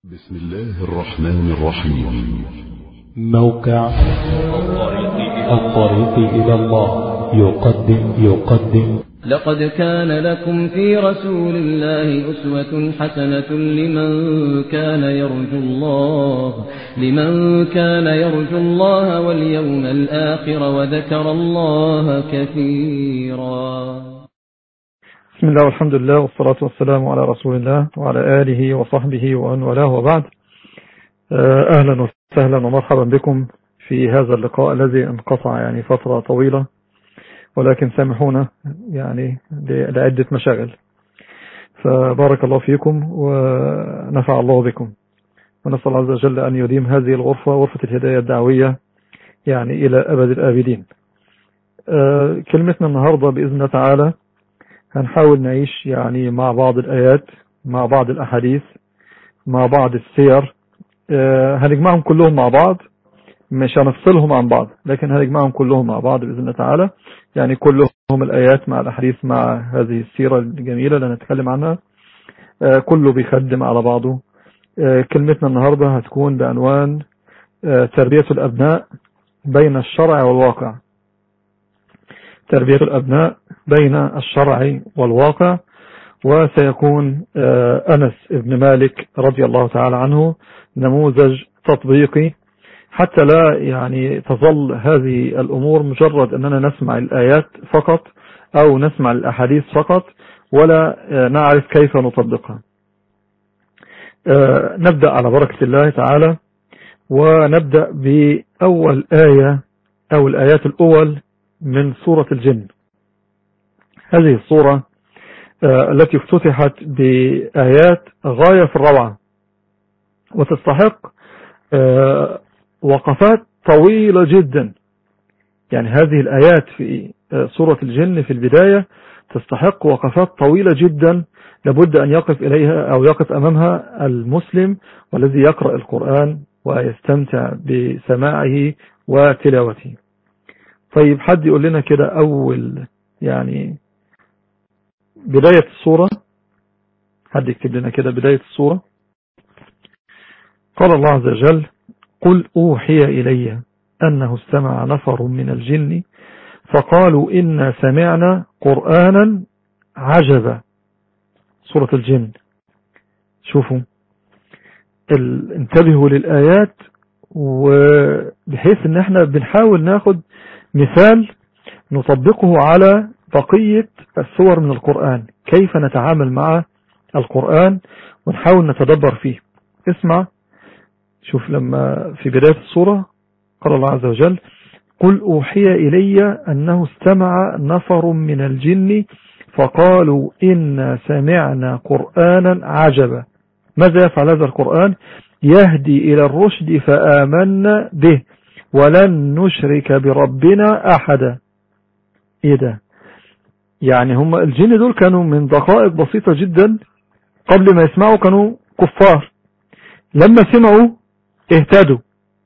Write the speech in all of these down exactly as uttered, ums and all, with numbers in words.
بسم الله الرحمن الرحيم. موقع الطريق إلى الله يقدم يقدم لقد كان لكم في رسول الله أسوة حسنة لمن كان يرجو الله لمن كان يرجو الله واليوم الآخر وذكر الله كثيرا. بسم الله والحمد لله والصلاة والسلام على رسول الله وعلى آله وصحبه ومن والاه وبعد. أهلا وسهلا ومرحبا بكم في هذا اللقاء الذي انقطع يعني فترة طويلة، ولكن سامحونا يعني لعدة مشاغل، فبارك الله فيكم ونفع الله بكم، ونسأل الله عز وجل أن يديم هذه الغرفة غرفة الهداية الدعوية يعني إلى أبد الآبدين. كلمتنا النهاردة بإذن الله تعالى هنحاول نعيش يعني مع بعض الآيات، مع بعض الأحاديث، مع بعض السير، هنجمعهم كلهم مع بعض، مش هنفصلهم عن بعض، لكن هنجمعهم كلهم مع بعض بإذن الله تعالى، يعني كلهم الآيات مع الأحاديث مع هذه السيرة الجميلة اللي هنتكلم عنها، كله بيخدم على بعضه. كلمتنا النهاردة هتكون بعنوان تربية الأبناء بين الشرع والواقع. تربية الأبناء بين الشرع والواقع، وسيكون أنس بن مالك رضي الله تعالى عنه نموذج تطبيقي، حتى لا يعني تظل هذه الأمور مجرد أننا نسمع الآيات فقط أو نسمع الأحاديث فقط ولا نعرف كيف نطبقها. نبدأ على بركة الله تعالى، ونبدأ بأول آية أو الآيات الأول من سورة الجن. هذه السورة التي افتتحت بآيات غاية في الروعة، وتستحق وقفات طويلة جدا. يعني هذه الآيات في سورة الجن في البداية تستحق وقفات طويلة جدا، لابد أن يقف إليها أو يقف أمامها المسلم والذي يقرأ القرآن ويستمتع بسماعه وتلاوته. طيب، حد يقول لنا كده أول يعني بداية السورة؟ حد يكتب لنا كده بداية السورة. قال الله عز وجل: قل أوحي إلي أنه استمع نفر من الجن فقالوا إنا سمعنا قرآنا عجبا. سورة الجن. شوفوا، انتبهوا للآيات، وبحيث ان احنا بنحاول ناخد مثال نطبقه على بقية السور من القرآن، كيف نتعامل مع القرآن ونحاول نتدبر فيه. اسمع، شوف لما في بداية السورة قال الله عز وجل: قل أوحي إلي أنه استمع نفر من الجن فقالوا إنا سمعنا قرآنا عجبا. ماذا يفعل هذا القرآن؟ يهدي إلى الرشد فآمنا به ولن نشرك بربنا أحدا. إيه ده؟ يعني هم الجن دول كانوا من دقائق بسيطة جدا قبل ما يسمعوا كانوا كفار، لما سمعوا اهتدوا،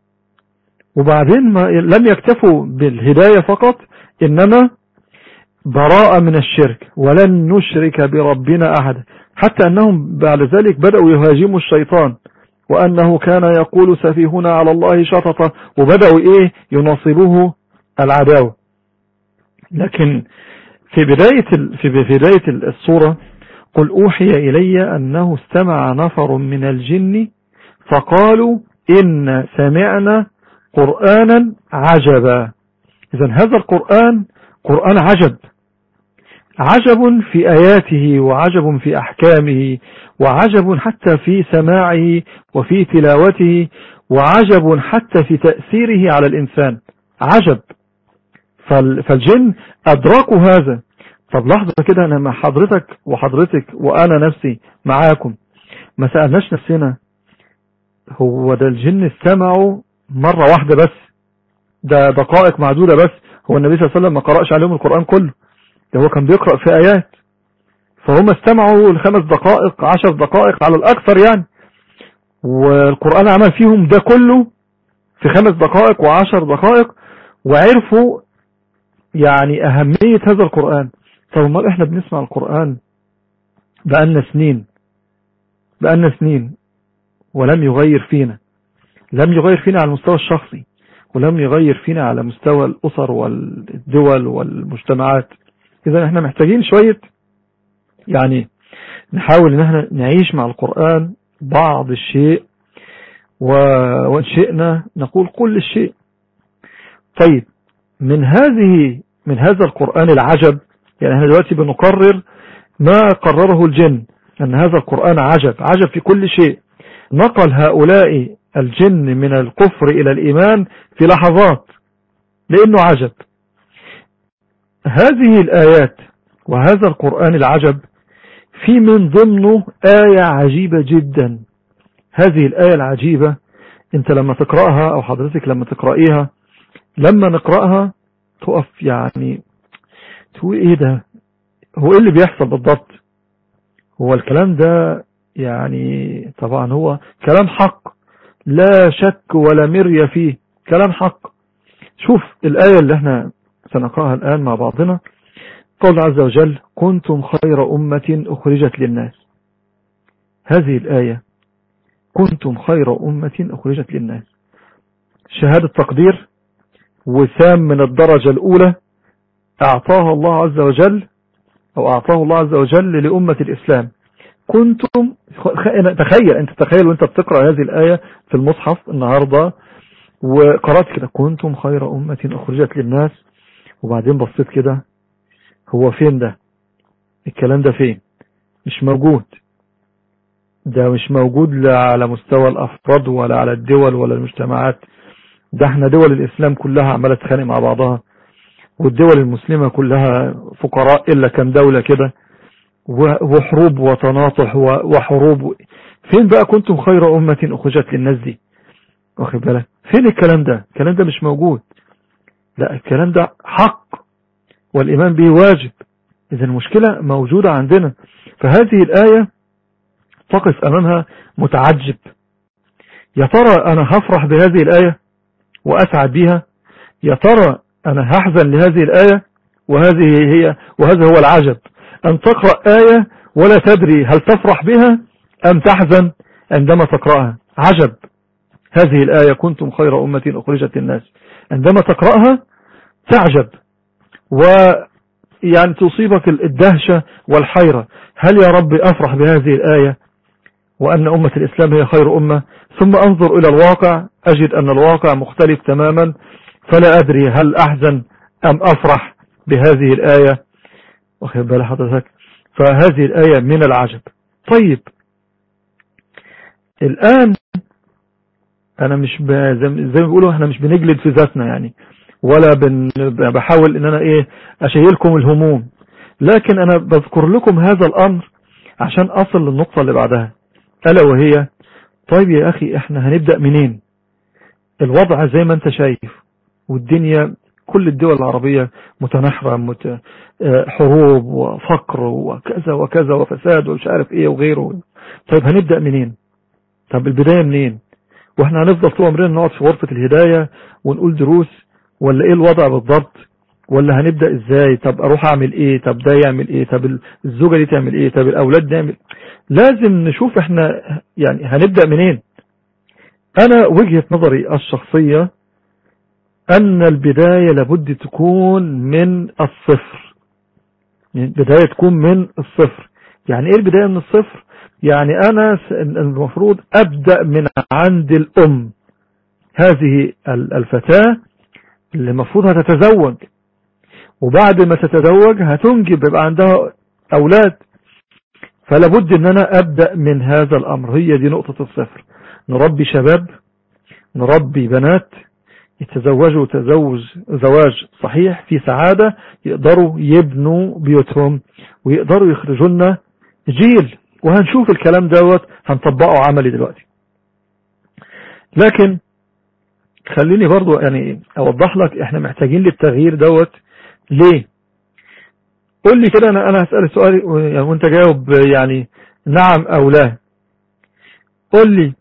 وبعدين ما لم يكتفوا بالهداية فقط، إنما براءة من الشرك، ولن نشرك بربنا أحدا، حتى أنهم بعد ذلك بدأوا يهاجموا الشيطان، وأنه كان يقول سفيهنا على الله شططا، وبدأوا إيه يناصبوه العداوة. لكن في بداية في بداية السورة قل أوحي إلي أنه استمع نفر من الجن فقالوا إن سمعنا قرآنا عجبا. إذن هذا القرآن قرآن عجب، عجب في آياته، وعجب في أحكامه، وعجب حتى في سماعه وفي تلاوته، وعجب حتى في تأثيره على الإنسان. عجب. فالجن أدركوا هذا. طب لحظة كده، أنا مع حضرتك وحضرتك وأنا نفسي معاكم، ما سألناش نفسنا هو ده الجن استمعوا مرة واحدة بس، ده دقائق معدودة بس، هو النبي صلى الله عليه وسلم ما قرأش عليهم القرآن كله، ده هو كان بيقرأ في آيات، فهم استمعوا لخمس دقائق عشر دقائق على الأكثر يعني، والقرآن عمل فيهم ده كله في خمس دقائق وعشر دقائق، وعرفوا يعني أهمية هذا القرآن. طب ما احنا بنسمع القرآن بقالنا سنين بقالنا سنين ولم يغير فينا، لم يغير فينا على المستوى الشخصي، ولم يغير فينا على مستوى الأسر والدول والمجتمعات. إذا احنا محتاجين شوية يعني نحاول ان احنا نعيش مع القرآن بعض الشيء، وإن شئنا نقول كل الشيء. طيب من هذه من هذا القرآن العجب، يعني احنا دلوقتي بنقرر ما قرره الجن، أن هذا القرآن عجب، عجب في كل شيء. نقل هؤلاء الجن من الكفر إلى الإيمان في لحظات لأنه عجب. هذه الآيات وهذا القرآن العجب في من ضمنه آية عجيبة جدا. هذه الآية العجيبة انت لما تقرأها أو حضرتك لما تقرأيها، لما نقرأها تقف يعني تقول ايه ده، هو ايه اللي بيحصل بالضبط؟ هو الكلام ده يعني طبعا هو كلام حق لا شك ولا مرية فيه، كلام حق. شوف الآية اللي احنا سنقرأها الآن مع بعضنا، قول عز وجل: كنتم خير أمة أخرجت للناس. هذه الآية كنتم خير أمة أخرجت للناس شهادة تقدير وسام من الدرجة الأولى أعطاها الله عز وجل، أو أعطاه الله عز وجل لأمة الإسلام. كنتم، تخيل أنت تخيل وأنت بتقرأ هذه الآية في المصحف النهاردة وقرأت كده كنتم خير أمة أخرجت للناس، وبعدين بصيت كده هو فين ده؟ الكلام ده فين؟ مش موجود. ده مش موجود لا على مستوى الأفراد ولا على الدول ولا المجتمعات. ده احنا دول الإسلام كلها عمالة تخانق مع بعضها، والدول المسلمة كلها فقراء إلا كم دولة كده، وحروب وتناطح وحروب. فين بقى كنتم خير أمة أخرجت للناس دي؟ واخد بالك؟ فين الكلام ده؟ الكلام ده مش موجود. لا، الكلام ده حق والإيمان به واجب. إذا المشكلة موجودة عندنا. فهذه الآية تقف أمامها متعجب، يا ترى أنا هفرح بهذه الآية وأسعد بها؟ يا ترى أنا هحزن لهذه الآية؟ وهذه هي وهذا هو العجب، أن تقرأ آية ولا تدري هل تفرح بها أم تحزن عندما تقرأها. عجب. هذه الآية كنتم خير أمة أخرجت للناس، عندما تقرأها تعجب ويعني تصيبك الدهشة والحيرة. هل يا رب أفرح بهذه الآية وأن أمة الإسلام هي خير أمة؟ ثم أنظر إلى الواقع أجد أن الواقع مختلف تماما، فلا أدري هل أحزن أم أفرح بهذه الآية. واخد بال حضرتك؟ فهذه الآية من العجب. طيب الآن أنا مش ب... زي ما بيقولوا احنا مش بنجلد في ذاتنا يعني، ولا بن... بحاول ان انا ايه اشيلكم الهموم، لكن انا بذكر لكم هذا الامر عشان اصل للنقطة اللي بعدها، الا وهي طيب يا اخي احنا هنبدأ منين؟ الوضع زي ما انت شايف، والدنيا كل الدول العربية متنحرة، مت... حروب وفقر وكذا وكذا وفساد ومش عارف ايه وغيره. طيب هنبدأ منين؟ طب البداية منين؟ واحنا هنفضل طول عمرنا نقعد في غرفة الهداية ونقول دروس، ولا ايه الوضع بالضبط؟ ولا هنبدأ ازاي؟ طب اروح اعمل ايه؟ طب ده يعمل ايه؟ طب الزوجة دي تعمل ايه؟ طب الاولاد نعمل؟ لازم نشوف احنا يعني هنبدأ منين. انا وجهة نظري الشخصية ان البداية لابد تكون من الصفر. البداية تكون من الصفر. يعني ايه البداية من الصفر؟ يعني انا المفروض ابدأ من عند الام. هذه الفتاة اللي المفروض هتتزوج، وبعد ما تتزوج هتنجب، يبقى عندها اولاد، فلابد ان انا ابدأ من هذا الامر. هي دي نقطة الصفر. نربي شباب، نربي بنات يتزوجوا تزوج زواج صحيح في سعادة، يقدروا يبنوا بيوتهم ويقدروا يخرجوا لنا جيل. وهنشوف الكلام دوت هنطبقه عملي دلوقتي. لكن خليني برضو يعني اوضح لك احنا محتاجين للتغيير دوت ليه. قول لي كده، انا انا هسأل سؤال وانت جاوب يعني نعم او لا. قول لي،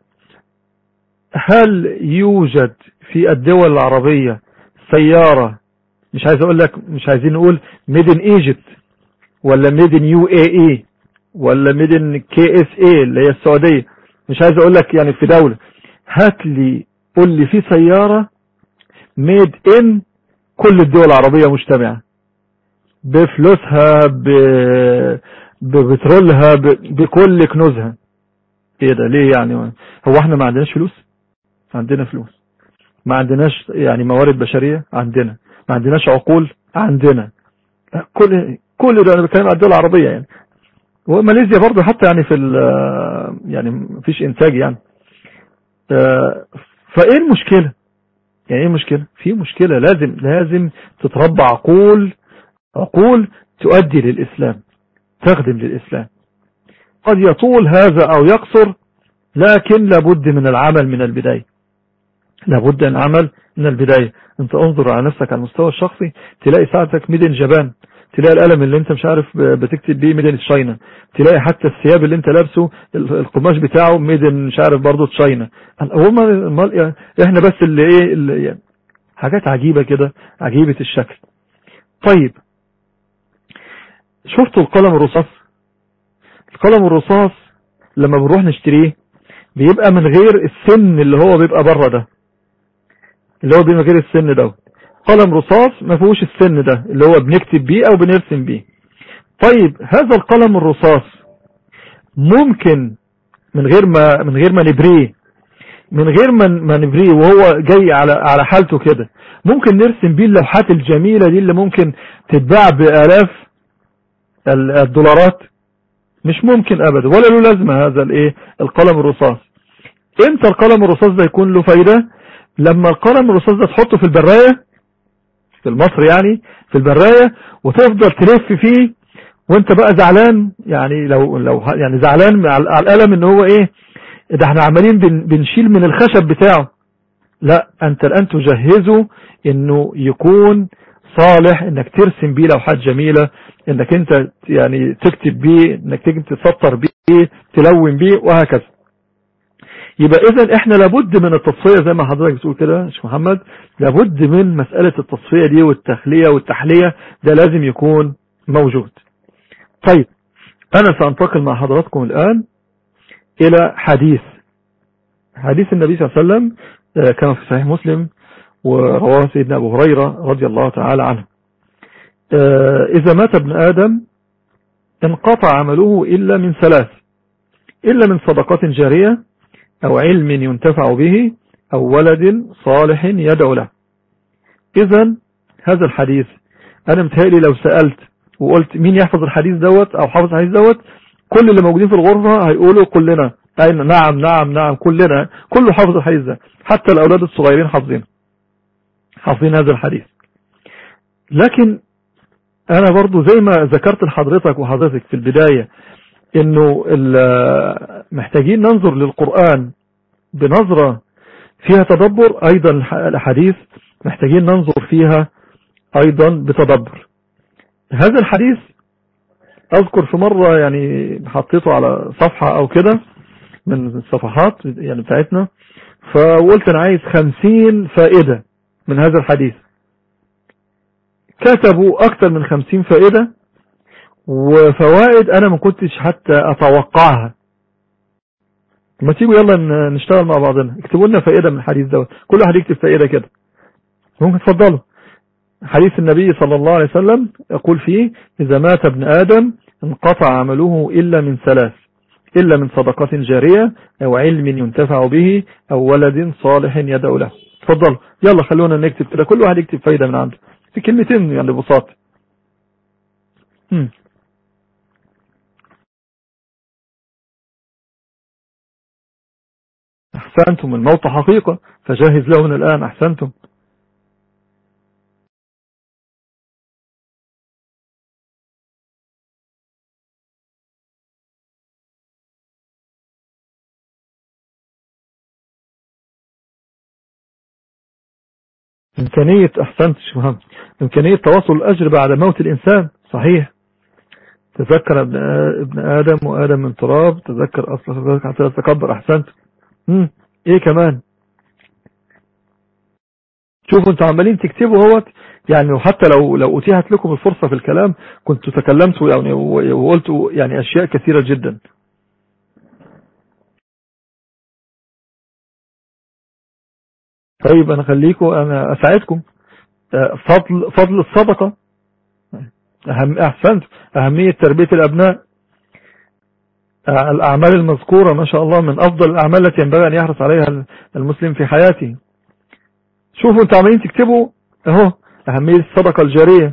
هل يوجد في الدول العربية سيارة، مش عايز اقول لك، مش عايزين نقول ميد ان ايجيبت ولا ميد ان يو اي اي ولا ميد ان كي اس اي اللي هي السعودية، مش عايز اقول لك يعني في دولة، هات لي قول لي في سيارة ميد ان كل الدول العربية مجتمعة بفلوسها ببترولها بكل كنوزها. ايه ده ليه يعني؟ هو احنا ما عندناش فلوس؟ عندنا فلوس. ما عندناش يعني موارد بشرية؟ عندنا. ما عندناش عقول؟ عندنا. كل كل ده انا بتكلم عن الدول العربية يعني. وماليزيا برضه حتى يعني في يعني مفيش انتاج يعني. فايه المشكلة؟ يعني ايه المشكلة؟ في مشكلة. لازم لازم تتربى عقول عقول تؤدي للإسلام، تخدم للإسلام. قد يطول هذا أو يقصر، لكن لابد من العمل من البداية. لابد من العمل من البداية. انت انظر على نفسك على المستوى الشخصي، تلاقي ساعتك ميدن جابان، تلاقي القلم اللي انت مش عارف بتكتب بيه ميدن تشاينا، تلاقي حتى الثياب اللي انت لابسه القماش بتاعه ميدن مش عارف برضه تشاينا. هما احنا بس اللي ايه اللي يعني حاجات عجيبة كده، عجيبة الشكل. طيب شفتوا القلم الرصاص؟ القلم الرصاص لما بنروح نشتريه بيبقى من غير السن اللي هو بيبقى بره ده، اللي هو بيبقى غير السن ده. قلم رصاص ما فيهوش السن ده اللي هو بنكتب بيه او بنرسم بيه. طيب هذا القلم الرصاص ممكن من غير ما من غير ما نبريه من غير ما نبريه وهو جاي على على حالته كده، ممكن نرسم بيه اللوحات الجميلة دي اللي ممكن تتباع بآلاف الدولارات؟ مش ممكن ابدا، ولا له لازمه هذا الايه القلم الرصاص. امتى القلم الرصاص ده يكون له فايده؟ لما القلم الرصاص ده تحطه في البرايه، في المصري يعني في البرايه، وتفضل تلف فيه وانت بقى زعلان، يعني لو لو يعني زعلان على القلم ان هو ايه ده احنا عمالين بن بنشيل من الخشب بتاعه. لا، انت الان تجهزه انه يكون صالح انك ترسم بيه لوحات جميلة، انك انت يعني تكتب بيه، انك تسطر بيه، تلون بيه، وهكذا. يبقى اذا احنا لابد من التصفية زي ما حضرتك بتقول كده يا شيخ محمد، لابد من مسألة التصفية دي والتخلية والتحلية، ده لازم يكون موجود. طيب انا سأنتقل مع حضراتكم الان الى حديث حديث النبي صلى الله عليه وسلم كما في صحيح مسلم ورواه سيدنا أبو هريرة رضي الله تعالى عنه. إذا مات ابن آدم انقطع عمله إلا من ثلاث، إلا من صدقات جارية أو علم ينتفع به أو ولد صالح يدعو له. إذن هذا الحديث أنا متهيألي لو سألت وقلت مين يحفظ الحديث دوت أو حافظ الحديث دوت، كل اللي موجودين في الغرفة هيقولوا كلنا. أين نعم نعم نعم كلنا، كله حافظ الحديث ده، حتى الأولاد الصغيرين حافظين حافظين هذا الحديث. لكن أنا برضو زي ما ذكرت لحضرتك وحضرتك في البداية إنه محتاجين ننظر للقرآن بنظرة فيها تدبر، أيضا الحديث محتاجين ننظر فيها أيضا بتدبر. هذا الحديث أذكر في مرة يعني حطيته على صفحة أو كده من الصفحات يعني بتاعتنا، فقلت أنا عايز خمسين فائدة من هذا الحديث. كتبوا أكثر من خمسين فائدة وفوائد أنا ما كنتش حتى أتوقعها. ما تيجوا يلا نشتغل مع بعضنا، اكتبوا لنا فائدة من الحديث دوت، كل واحد يكتب فائدة كده. ممكن تفضلوا. حديث النبي صلى الله عليه وسلم يقول فيه إذا مات ابن آدم انقطع عمله إلا من ثلاث، إلا من صدقات جارية أو علم ينتفع به أو ولد صالح يدعو له. تفضلوا يلا خلونا نكتب كده، كل واحد يكتب فايدة من عنده في كلمتين يعني ببساطة. أحسنتم، الموت حقيقة فجاهز له من الآن. أحسنتم. إمكانية أحسنت شو مهم إمكانية تواصل الأجر بعد موت الإنسان. صحيح. تذكر ابن ابن آدم وآدم من تراب، تذكر أصل حتى تتكبر. أحسنت. امم إيه كمان؟ شوفوا أنتوا عمالين تكتبوا اهوت، يعني حتى لو لو أتيحت لكم الفرصة في الكلام كنتوا تكلمتوا يعني وقلتوا يعني أشياء كثيرة جدا. طيب أنا خليكم أنا أساعدكم. فضل فضل الصدقة، أهم أحسنت، أهمية تربية الأبناء، الأعمال المذكورة ما شاء الله من أفضل الأعمال التي ينبغي أن يحرص عليها المسلم في حياته. شوفوا أنتوا عمالين تكتبوا أهو أهمية الصدقة الجارية.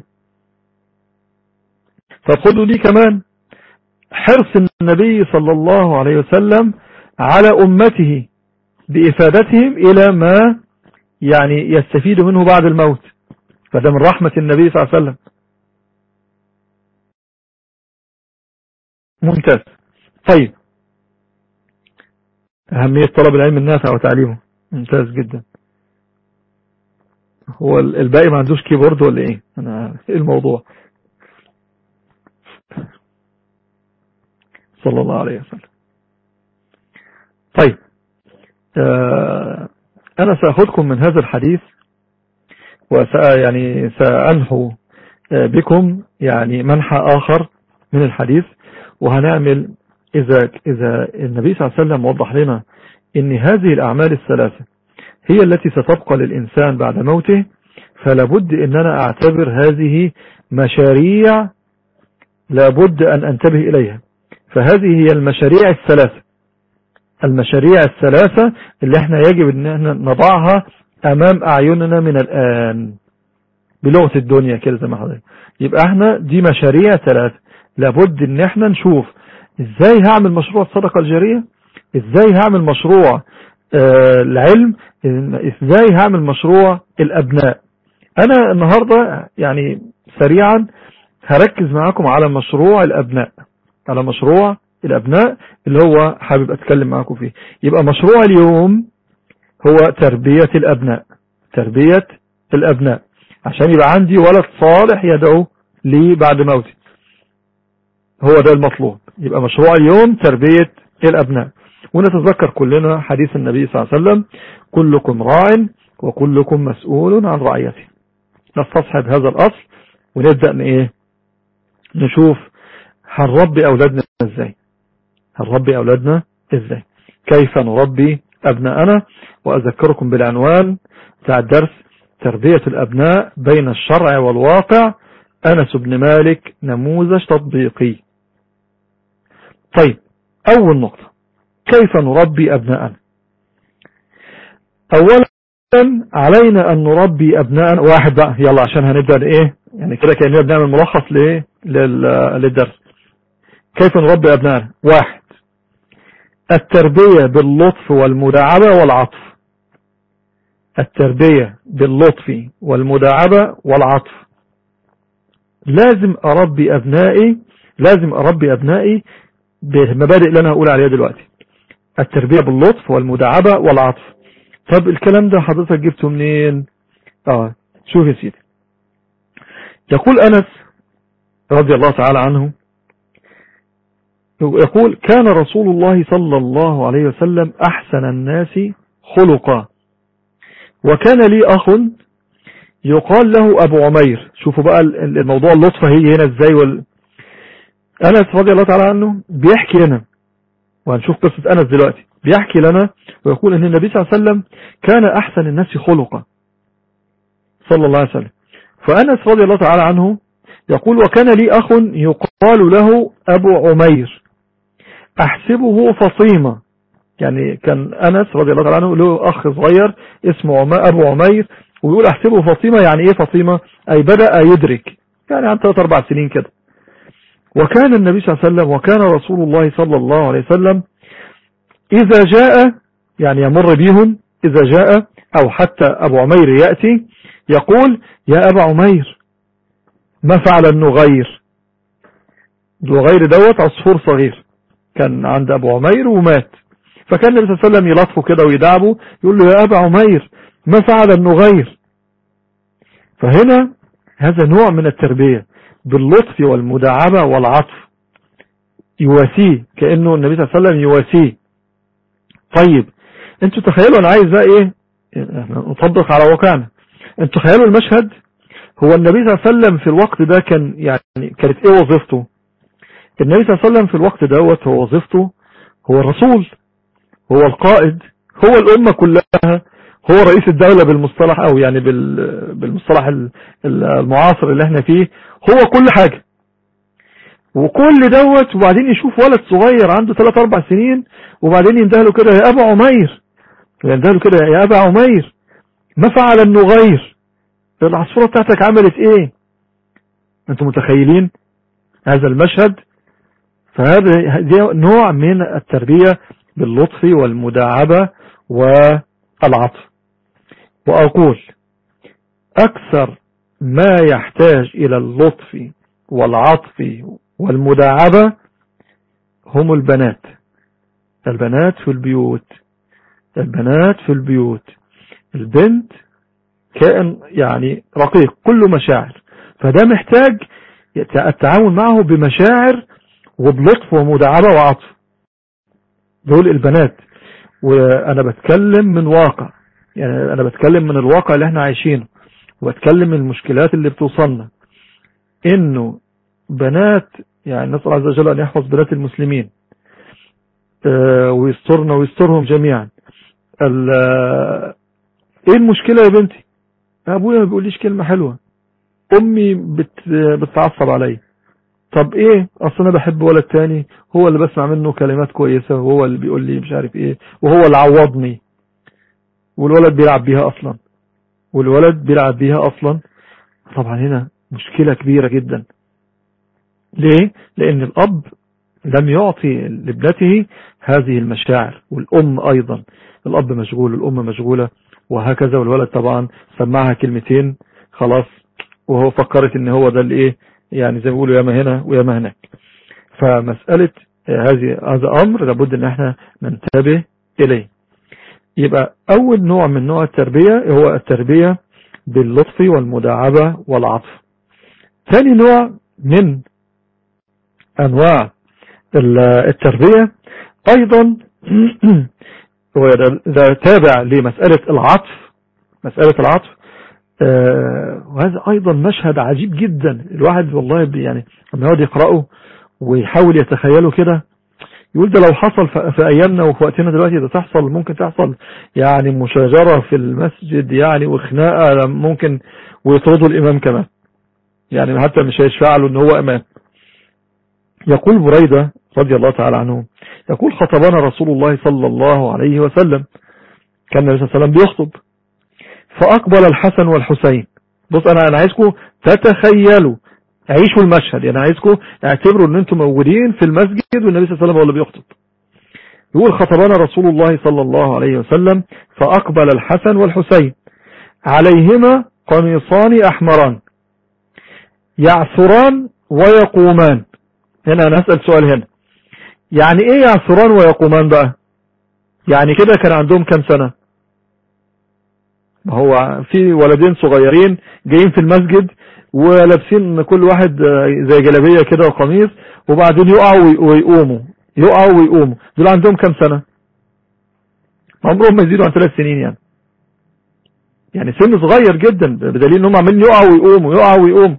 فخذوا دي كمان، حرص النبي صلى الله عليه وسلم على أمته بإفادتهم إلى ما يعني يستفيد منه بعد الموت، فده من رحمة النبي صلى الله عليه وسلم. ممتاز. طيب أهمية طلب العلم النافع وتعليمه، ممتاز جدا. هو الباقي ما عندوش كيبورد ولا ايه؟ انا ايه الموضوع؟ صلى الله عليه وسلم. طيب آه انا سأخذكم من هذا الحديث وسأ يعني سأنحو بكم يعني منحى آخر من الحديث، وهنعمل إذا إذا النبي صلى الله عليه وسلم وضح لنا إن هذه الأعمال الثلاثة هي التي ستبقى للإنسان بعد موته، فلابد إن أنا أعتبر هذه مشاريع لابد أن أنتبه إليها. فهذه هي المشاريع الثلاثة، المشاريع الثلاثة اللي احنا يجب ان احنا نضعها امام اعيننا من الان بلغة الدنيا كده زي ما حضرتك. يبقى احنا دي مشاريع ثلاثة لابد ان احنا نشوف ازاي هعمل مشروع الصدقة الجارية، ازاي هعمل مشروع آه العلم، ازاي هعمل مشروع الابناء. انا النهاردة يعني سريعا هركز معاكم على مشروع الابناء، على مشروع الأبناء اللي هو حابب أتكلم معكم فيه. يبقى مشروع اليوم هو تربية الأبناء، تربية الأبناء عشان يبقى عندي ولد صالح يدعو لي بعد موتي، هو ده المطلوب. يبقى مشروع اليوم تربية الأبناء. ونتذكر كلنا حديث النبي صلى الله عليه وسلم: كلكم راع وكلكم مسؤول عن رعيته. نستصحب هذا الأصل ونبدأ إيه نشوف هنربي أولادنا إزاي، هنربي أولادنا إزاي، كيف نربي أبناءنا. وأذكركم بالعنوان بتاع الدرس: تربية الأبناء بين الشرع والواقع، أنس بن مالك نموذج تطبيقي. طيب أول نقطة، كيف نربي أبناءنا؟ أولا علينا أن نربي أبناءنا. واحد بقى يلا عشان هنبدأ إيه يعني كده كأننا بنعمل ملخص لإيه للدرس. كيف نربي أبنائنا؟ واحد، التربية باللطف والمداعبة والعطف. التربية باللطف والمداعبة والعطف. لازم أربي أبنائي، لازم أربي أبنائي بالمبادئ اللي أنا هقول عليها دلوقتي. التربية باللطف والمداعبة والعطف. طب الكلام ده حضرتك جبته منين؟ آه شوف يا سيدي، يقول أنس رضي الله تعالى عنه، يقول: كان رسول الله صلى الله عليه وسلم أحسن الناس خلقا، وكان لي أخ يقال له أبو عمير. شوفوا بقى الموضوع اللطفة هي هنا ازاي. وال... أنس رضي الله تعالى عنه بيحكي لنا، وهنشوف قصة أنس دلوقتي، بيحكي لنا ويقول أن النبي صلى الله عليه وسلم كان أحسن الناس خلقا صلى الله عليه وسلم. فأنس رضي الله تعالى عنه يقول: وكان لي أخ يقال له أبو عمير أحسبه فصيمة. يعني كان أنس رضي الله تعالى عنه له أخ صغير اسمه أبو عمير، ويقول أحسبه فصيمة. يعني إيه فصيمة؟ أي بدأ يدرك، يعني عن ثلاث أربع سنين كده. وكان النبي صلى الله عليه وسلم وكان رسول الله صلى الله عليه وسلم إذا جاء، يعني يمر بهم، إذا جاء أو حتى أبو عمير يأتي يقول: يا أبا عمير ما فعل النغير؟ النغير دوت عصفور صغير كان عند أبو عمير ومات، فكان النبي صلى الله عليه وسلم يلطفه كده ويدعبه، يقول له: يا أبا عمير ما فعل النغير؟ فهنا هذا نوع من التربية باللطف والمداعبة والعطف، يواسيه كأنه النبي صلى الله عليه وسلم يواسيه. طيب انتوا تخيلوا، انا عايز بقى ايه نطبق على واقعنا. انتوا تخيلوا المشهد، هو النبي صلى الله عليه وسلم في الوقت ده كان يعني كانت ايه وظيفته؟ النبي صلى الله عليه وسلم في الوقت دوت هو وظيفته هو الرسول، هو القائد، هو الأمة كلها، هو رئيس الدولة بالمصطلح او يعني بالمصطلح المعاصر اللي احنا فيه، هو كل حاجة وكل دوت. وبعدين يشوف ولد صغير عنده ثلاث اربع سنين وبعدين يندهله كده يا ابا عمير، يندهله كده يا ابا عمير ما فعل النغير، العصفورة بتاعتك عملت ايه؟ انتم متخيلين هذا المشهد؟ فهذا نوع من التربية باللطف والمداعبة والعطف. وأقول أكثر ما يحتاج إلى اللطف والعطف والمداعبة هم البنات. البنات في البيوت، البنات في البيوت. البنت كائن يعني رقيق كله مشاعر، فده محتاج التعامل معه بمشاعر وبلطف ومداعبة وعطف. دول البنات. وأنا بتكلم من واقع، يعني أنا بتكلم من الواقع اللي احنا عايشينه، وبتكلم من المشكلات اللي بتوصلنا. إنه بنات، يعني نسأل الله عز وجل أن يحفظ بنات المسلمين اه ويسترنا ويسترهم جميعا. ايه المشكلة يا بنتي؟ أبويا ما بيقوليش كلمة حلوة، أمي بت بتعصب علي. طب ايه؟ اصل انا بحب ولد تاني هو اللي بسمع منه كلمات كويسة وهو اللي بيقول لي مش عارف ايه وهو اللي عوضني، والولد بيلعب بيها اصلا والولد بيلعب بيها اصلا. طبعا هنا مشكلة كبيرة جدا. ليه؟ لان الاب لم يعطي لابنته هذه المشاعر، والام ايضا. الاب مشغول والام مشغولة وهكذا، والولد طبعا سمعها كلمتين خلاص وهو فكرت ان هو ده اللي ايه، يعني زي ما بيقولوا ياما هنا وياما هناك. فمسألة هذه هذا أمر لابد ان احنا ننتبه إليه. يبقى أول نوع من نوع التربية هو التربية باللطف والمداعبة والعطف. ثاني نوع من أنواع التربية أيضا ده تابع لمسألة العطف، مسألة العطف. آه وهذا أيضا مشهد عجيب جدا. الواحد والله يعني لما يقعد يقرأه ويحاول يتخيله كده يقول ده لو حصل في أيامنا وفي وقتنا دلوقتي ده تحصل، ممكن تحصل يعني مشاجرة في المسجد يعني وخناقة ممكن ويطردوا الإمام كمان، يعني حتى مش هيشفع له إن هو إمام. يقول بريدة رضي الله تعالى عنه يقول خطبنا رسول الله صلى الله عليه وسلم، كان النبي صلى الله عليه وسلم بيخطب، فأقبل الحسن والحسين. بص أنا أنا عايزكم تتخيلوا، عيشوا المشهد، يعني عايزكم اعتبروا ان انتم موجودين في المسجد والنبي صلى الله عليه وسلم هو اللي بيخطب. يقول خطبنا رسول الله صلى الله عليه وسلم فأقبل الحسن والحسين عليهما قميصان أحمران يعثران ويقومان. هنا أنا أسأل سؤال هنا، يعني إيه يعثران ويقومان بقى؟ يعني كده كان عندهم كم سنة؟ ما هو في ولدين صغيرين جايين في المسجد ولابسين كل واحد زي جلابية كده وقميص، وبعدين يقعوا ويقوموا يقعوا ويقوموا. دول عندهم كم سنة؟ عمرهم ما يزيدوا عن ثلاث سنين، يعني يعني سن صغير جدا، بدليل انهم عمالين يقعوا ويقوموا يقعوا ويقوموا.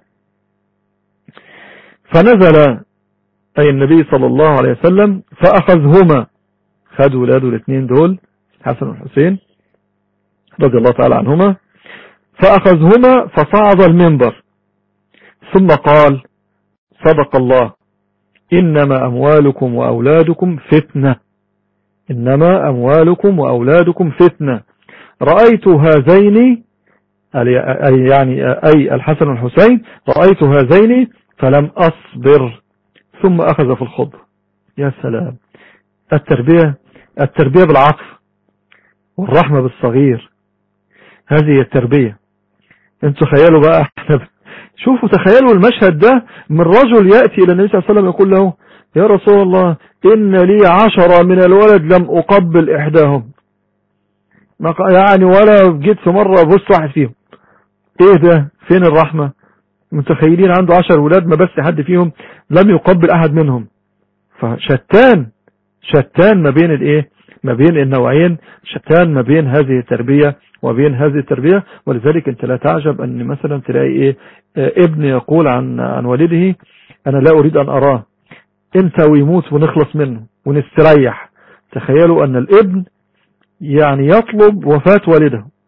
فنزل اي النبي صلى الله عليه وسلم فأخذهما، خد ولاده الاثنين دول حسن والحسين رضي الله تعالى عنهما، فأخذهما فصعد المنبر ثم قال صدق الله إنما أموالكم وأولادكم فتنة، إنما أموالكم وأولادكم فتنة. رأيت هذين أي يعني أي الحسن والحسين، رأيت هذين فلم أصبر، ثم أخذ في الخطبة. يا سلام، التربية التربية بالعطف والرحمة بالصغير، هذه التربية. انتوا تخيلوا بقى، احنا شوفوا تخيلوا المشهد ده من رجل يأتي إلى النبي صلى الله عليه وسلم يقول له يا رسول الله إن لي عشرة من الولد لم أقبل إحداهم، يعني ولا جيت في مرة بص واحد فيهم. ايه ده؟ فين الرحمة؟ متخيلين عنده عشر ولاد ما بس حد فيهم لم يقبل أحد منهم. فشتان شتان ما بين الايه ما بين النوعين، شتان ما بين هذه التربية وبين هذه التربية. ولذلك انت لا تعجب ان مثلا تلاقي ايه ابن يقول عن عن والده انا لا اريد ان اراه انت ويموت ونخلص منه ونستريح. تخيلوا ان الابن يعني يطلب وفاة والده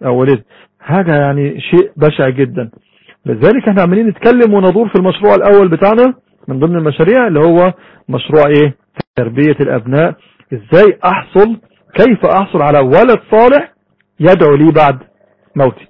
أو ولد، حاجة يعني شيء بشع جدا. لذلك احنا عمالين نتكلم وندور في المشروع الأول بتاعنا من ضمن المشاريع اللي هو مشروع ايه؟ تربية الأبناء. ازاي أحصل، كيف أحصل على ولد صالح يدعو لي بعد موتي.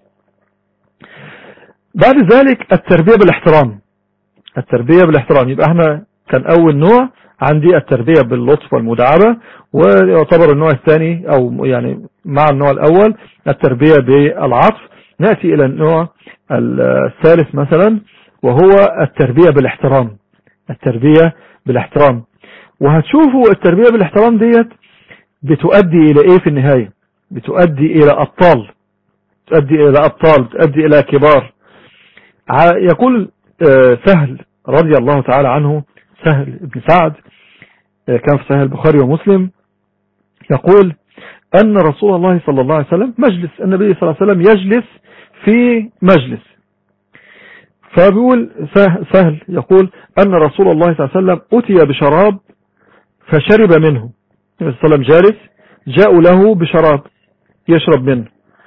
بعد ذلك التربية بالاحترام. التربية بالاحترام، يبقى احنا كان أول نوع عندي التربية باللطف والمداعبة، ويعتبر النوع الثاني أو يعني مع النوع الأول التربية بالعطف. نأتي إلى النوع الثالث مثلا وهو التربية بالاحترام. التربية بالاحترام، وهتشوفوا التربية بالاحترام ديت بتؤدي إلى إيه في النهاية؟ بتؤدي إلى أبطال، تؤدي إلى أبطال، تؤدي إلى كبار. يقول سهل رضي الله تعالى عنه، سهل بن سعد كان في صحيح البخاري ومسلم، يقول أن رسول الله صلى الله عليه وسلم مجلس، النبي صلى الله عليه وسلم يجلس في مجلس، فبيقول سهل يقول أن رسول الله صلى الله عليه وسلم أتي بشراب فشرب منه. النبي صلى الله عليه وسلم جالس، جاءوا له بشراب يشرب منه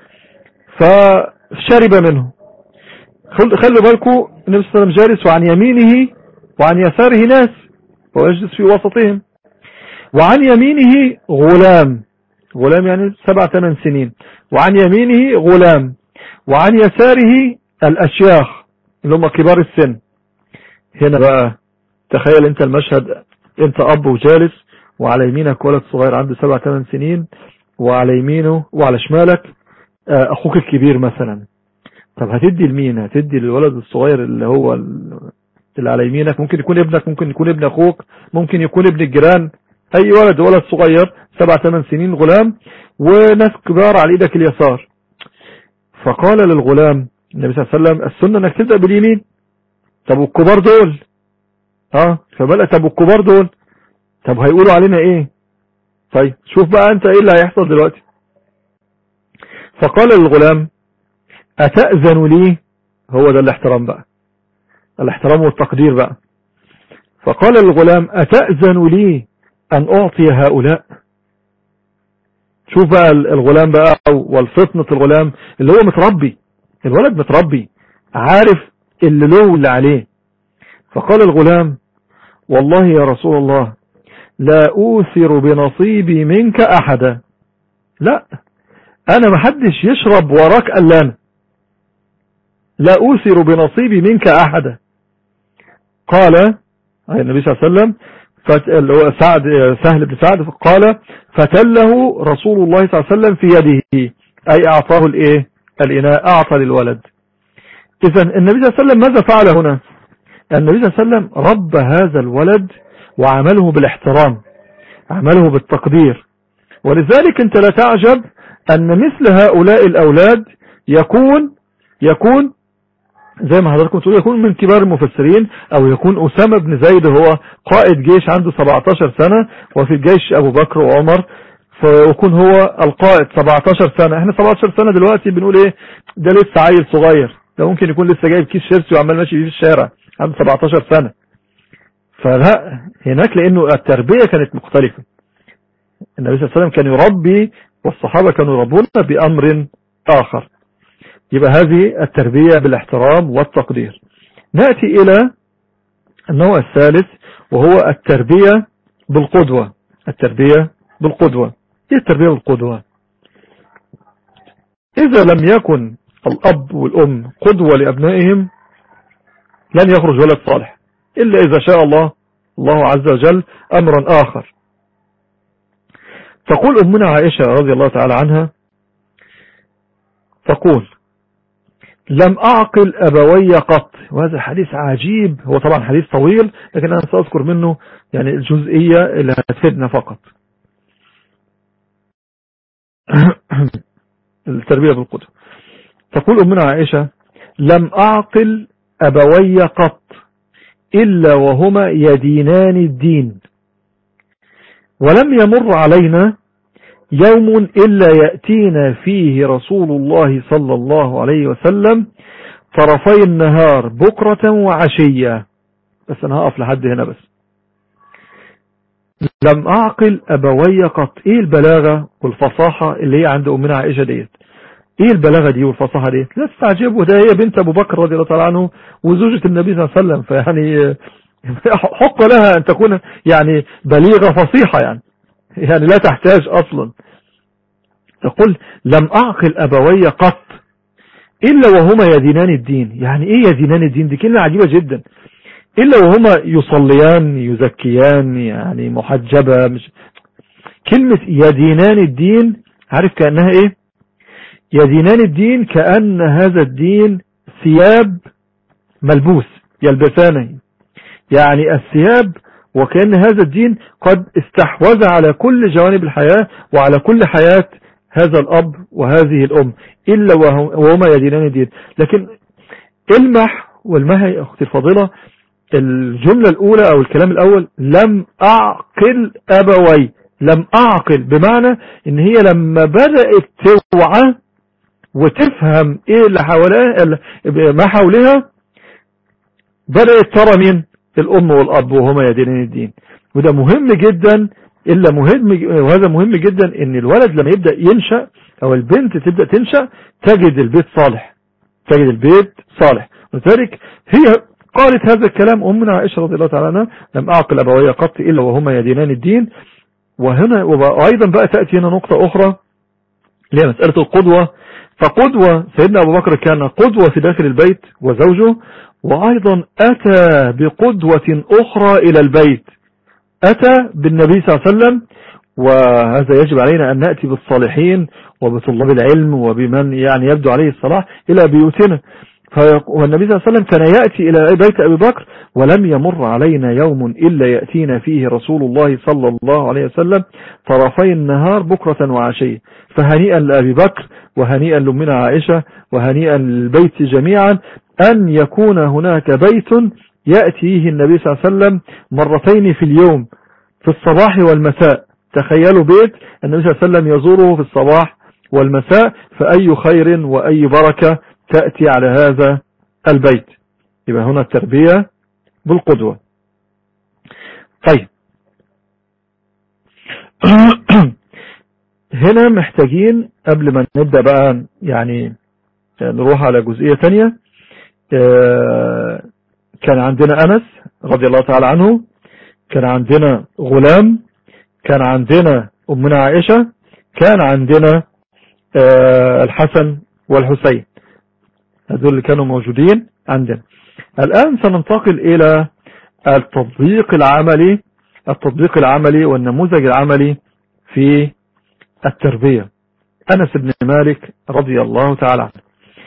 فشرب منه. خلوا بالكم النبي صلى الله عليه وسلم جالس وعن يمينه وعن يساره ناس، هو يجلس في وسطهم، وعن يمينه غلام، غلام يعني سبع ثمان سنين، وعن يمينه غلام، وعن يساره الأشياخ اللي هم كبار السن. هنا بقى تخيل انت المشهد، انت اب وجالس وعلى يمينك ولد صغير عنده سبع ثمان سنين، وعلى يمينه وعلى شمالك اخوك الكبير مثلا. طب هتدي لمين؟ هتدي للولد الصغير اللي هو اللي على يمينك، ممكن يكون ابنك، ممكن يكون ابن اخوك، ممكن يكون ابن الجيران، اي ولد ولد صغير سبع ثمان سنين غلام، وناس كبار على ايدك اليسار. فقال للغلام النبي صلى الله عليه وسلم السنة انك تبدأ باليمين. طب والكبار دول اه فبقى طب والكبار دول طب هيقولوا علينا ايه؟ طيب شوف بقى انت ايه اللي هيحصل دلوقتي. فقال للغلام اتأذن لي؟ هو ده الاحترام بقى، الاحترام والتقدير بقى. فقال للغلام اتأذن لي ان اعطي هؤلاء؟ شوف بقى الغلام بقى والفطنة الغلام اللي هو متربي، الولد متربي عارف اللي له واللي عليه. فقال الغلام والله يا رسول الله لا أوثر بنصيبي منك أحدا. لا أنا محدش يشرب وراك ألا أنا، لا أوثر بنصيبي منك أحدا. قال النبي صلى الله عليه وسلم سعد سهل بن سعد قال فتله رسول الله صلى الله عليه وسلم في يده، أي أعطاه الإيه؟ الإناء، أعطى للولد. إذن النبي صلى الله عليه وسلم ماذا فعل هنا؟ النبي صلى الله عليه وسلم رب هذا الولد وعمله بالاحترام، عمله بالتقدير. ولذلك انت لا تعجب أن مثل هؤلاء الأولاد يكون يكون زي ما حضراتكم تقولوا يكون من كبار المفسرين، أو يكون أسامة بن زيد هو قائد جيش عنده سبعتاشر سنة، وفي الجيش أبو بكر وعمر، فيكون هو القائد سبعتاشر سنة. احنا سبعتاشر سنة دلوقتي بنقول ايه؟ ده لسه عيل صغير، ده ممكن يكون لسه جايب كيس شيرسي وعمال ماشي بيه في الشارع عنده سبعتاشر سنة. فلا هناك لأنه التربية كانت مختلفة. النبي صلى الله عليه وسلم كان يربي والصحابة كانوا يربون بأمر آخر. يبقى هذه التربية بالاحترام والتقدير. نأتي إلى النوع الثالث وهو التربية بالقدوة. التربية بالقدوة. ايه التربية بالقدوة؟ إذا لم يكن الأب والأم قدوة لأبنائهم لن يخرج ولد صالح إلا إذا شاء الله الله عز وجل أمرا آخر. تقول أمنا عائشة رضي الله تعالى عنها، تقول لم أعقل أبوي قط. وهذا حديث عجيب، هو طبعا حديث طويل لكن أنا سأذكر منه يعني الجزئية اللي هتفيدنا فقط. التربية بالقدوة. تقول أمنا عائشة لم أعقل أبوي قط إلا وهما يدينان الدين، ولم يمر علينا يوم إلا يأتينا فيه رسول الله صلى الله عليه وسلم طرفي النهار بكرة وعشية. بس أنا هقف لحد هنا بس. لم أعقل أبوي قط. إيه البلاغة والفصاحة اللي هي عند أمنا عائشة ديت؟ ايه البلاغة دي والفصاحة دي؟ لا تستعجبوا، ده هي بنت ابو بكر رضي الله تعالى عنه وزوجة النبي صلى الله عليه وسلم، فيعني حق لها ان تكون يعني بليغة فصيحة يعني يعني لا تحتاج اصلا. تقول لم اعقل ابوي قط الا وهما يدينان الدين. يعني ايه يدينان الدين؟ دي كلمة عجيبة جدا. الا وهما يصليان يزكيان يعني محجبة. مش كلمة يدينان الدين، عارف كأنها ايه؟ يدينان الدين كأن هذا الدين ثياب ملبوس يلبسانه، يعني الثياب، وكأن هذا الدين قد استحوذ على كل جوانب الحياة وعلى كل حياة هذا الأب وهذه الأم، إلا وهما يدينان الدين. لكن المح والمهي أختي الفاضلة، الجملة الأولى أو الكلام الأول لم أعقل أبوي، لم أعقل بمعنى إن هي لما بدأت توعى وتفهم إيه اللي حواليها ما حولها، بدأت ترى مين؟ الأم والأب وهما يدينان الدين. وده مهم جدا، إلا مهم، وهذا مهم جدا إن الولد لما يبدأ ينشأ أو البنت تبدأ تنشأ تجد البيت صالح، تجد البيت صالح. ولذلك هي قالت هذا الكلام أمنا عائشة رضي الله تعالى عنها، لم أعقل أبوي قط إلا وهما يدينان الدين. وهنا وأيضا بقى تأتي هنا نقطة أخرى اللي هي مسألة القدوة. فقدوة سيدنا أبو بكر كان قدوة في داخل البيت وزوجه، وأيضا أتى بقدوة أخرى إلى البيت، أتى بالنبي صلى الله عليه وسلم. وهذا يجب علينا أن نأتي بالصالحين وبطلاب العلم وبمن يعني يبدو عليه الصلاح إلى بيوتنا. والنبي صلى الله عليه وسلم كان يأتي إلى بيت أبي بكر ولم يمر علينا يوم إلا يأتينا فيه رسول الله صلى الله عليه وسلم طرفي النهار بكرة وعشية. فهنيئا لأبي بكر وهنيئا لأمنا عائشة وهنيئا للبيت جميعا أن يكون هناك بيت يأتيه النبي صلى الله عليه وسلم مرتين في اليوم، في الصباح والمساء. تخيلوا بيت النبي صلى الله عليه وسلم يزوره في الصباح والمساء، فأي خير وأي بركة تأتي على هذا البيت. يبقى هنا التربية بالقدوة. طيب هنا محتاجين قبل ما نبدأ بقى يعني نروح على جزئية تانية. كان عندنا أنس رضي الله تعالى عنه، كان عندنا غلام، كان عندنا أمنا عائشة، كان عندنا الحسن والحسين، هذول اللي كانوا موجودين عندنا. الآن سننتقل إلى التطبيق العملي، التطبيق العملي والنموذج العملي في التربية. أنس بن مالك رضي الله تعالى عنه.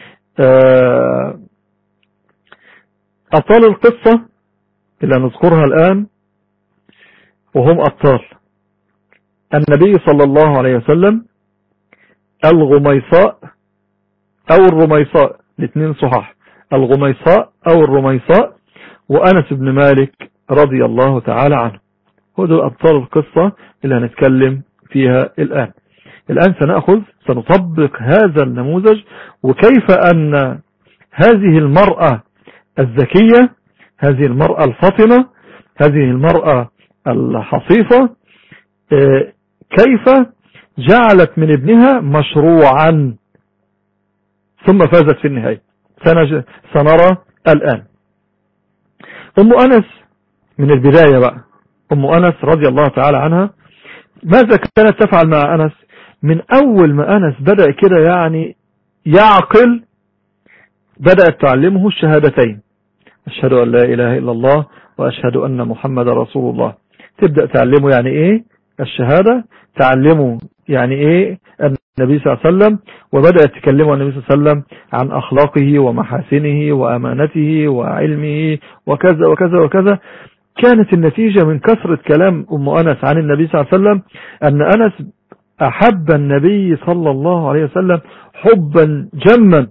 أبطال القصة اللي نذكرها الآن وهم أبطال النبي صلى الله عليه وسلم، الغميصاء أو الرميصاء، الاثنين صحاح، الغميصاء أو الرميصاء، وأنس بن مالك رضي الله تعالى عنه. هذول أبطال القصة اللي هنتكلم فيها الآن. الآن سنأخذ سنطبق هذا النموذج، وكيف أن هذه المرأة الذكية، هذه المرأة الفاطنة، هذه المرأة الحصيفة، كيف جعلت من ابنها مشروعا ثم فازت في النهاية. سنرى الآن. أم أنس من البداية بقى، أم أنس رضي الله تعالى عنها، ماذا كانت تفعل مع أنس؟ من أول ما أنس بدأ كده يعني يعقل، بدأت تعلمه الشهادتين، أشهد أن لا إله إلا الله وأشهد أن محمد رسول الله. تبدأ تعلمه يعني إيه الشهادة، تعلمه يعني إيه النبي صلى الله عليه وسلم، وبدأت تكلمه النبي صلى الله عليه وسلم عن أخلاقه ومحاسنه وأمانته وعلمه وكذا وكذا وكذا. كانت النتيجة من كثرة كلام أم أنس عن النبي صلى الله عليه وسلم أن أنس أحب النبي صلى الله عليه وسلم حبا جما.